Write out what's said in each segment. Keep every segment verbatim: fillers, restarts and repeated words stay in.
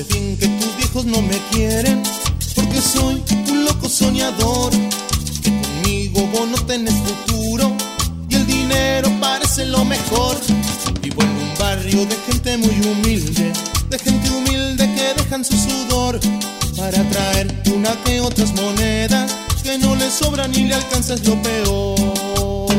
sé bien que tus viejos no me quieren, porque soy un loco soñador, que conmigo vos no tenés futuro y el dinero parece lo mejor. Vivo en un barrio de gente muy humilde, de gente humilde que dejan su sudor para traer una que otras monedas, que no le sobra ni le alcanza, es lo peor.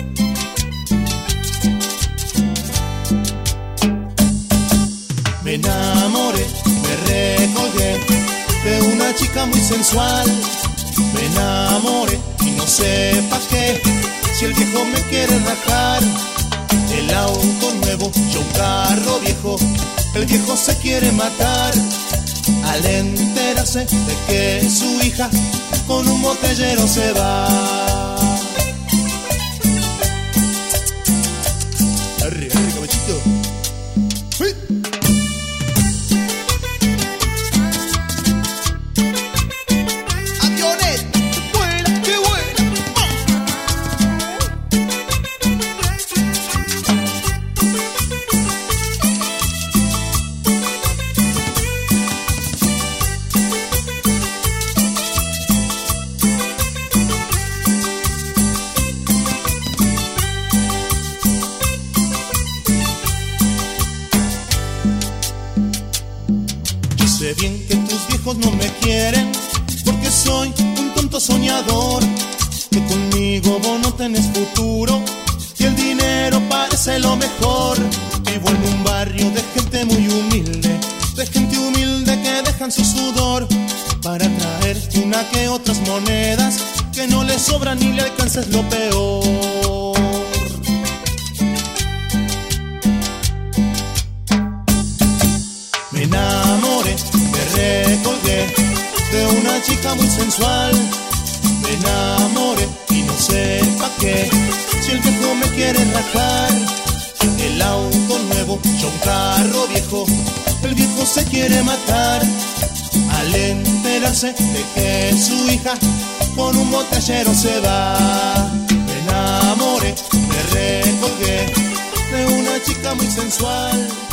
Me enamoré, me recolgué de una chica muy sensual. Me enamoré y no sé pa' qué, si el viejo me quiere rajar. El auto nuevo, yo un carro viejo, el viejo se quiere matar. Al enterarse de que su hija con un botellero se va. Arriba, arriba, caballito. ¡Sí! Sé bien que tus viejos no me quieren, porque soy un tonto soñador, que conmigo vos no tenés futuro y el dinero parece lo mejor. Vivo en un barrio de gente muy humilde, de gente humilde que dejan su sudor para traer una que otras monedas, que no le sobra ni le alcanza, es lo peor. Me enamoré, me recolgué de una chica muy sensual. Me enamoré y no sé pa' qué, si el viejo me quiere rajar. El auto nuevo, yo un carro viejo, el viejo se quiere matar. Al enterarse de que su hija con un botellero se va. Me enamoré, me recolgué de una chica muy sensual.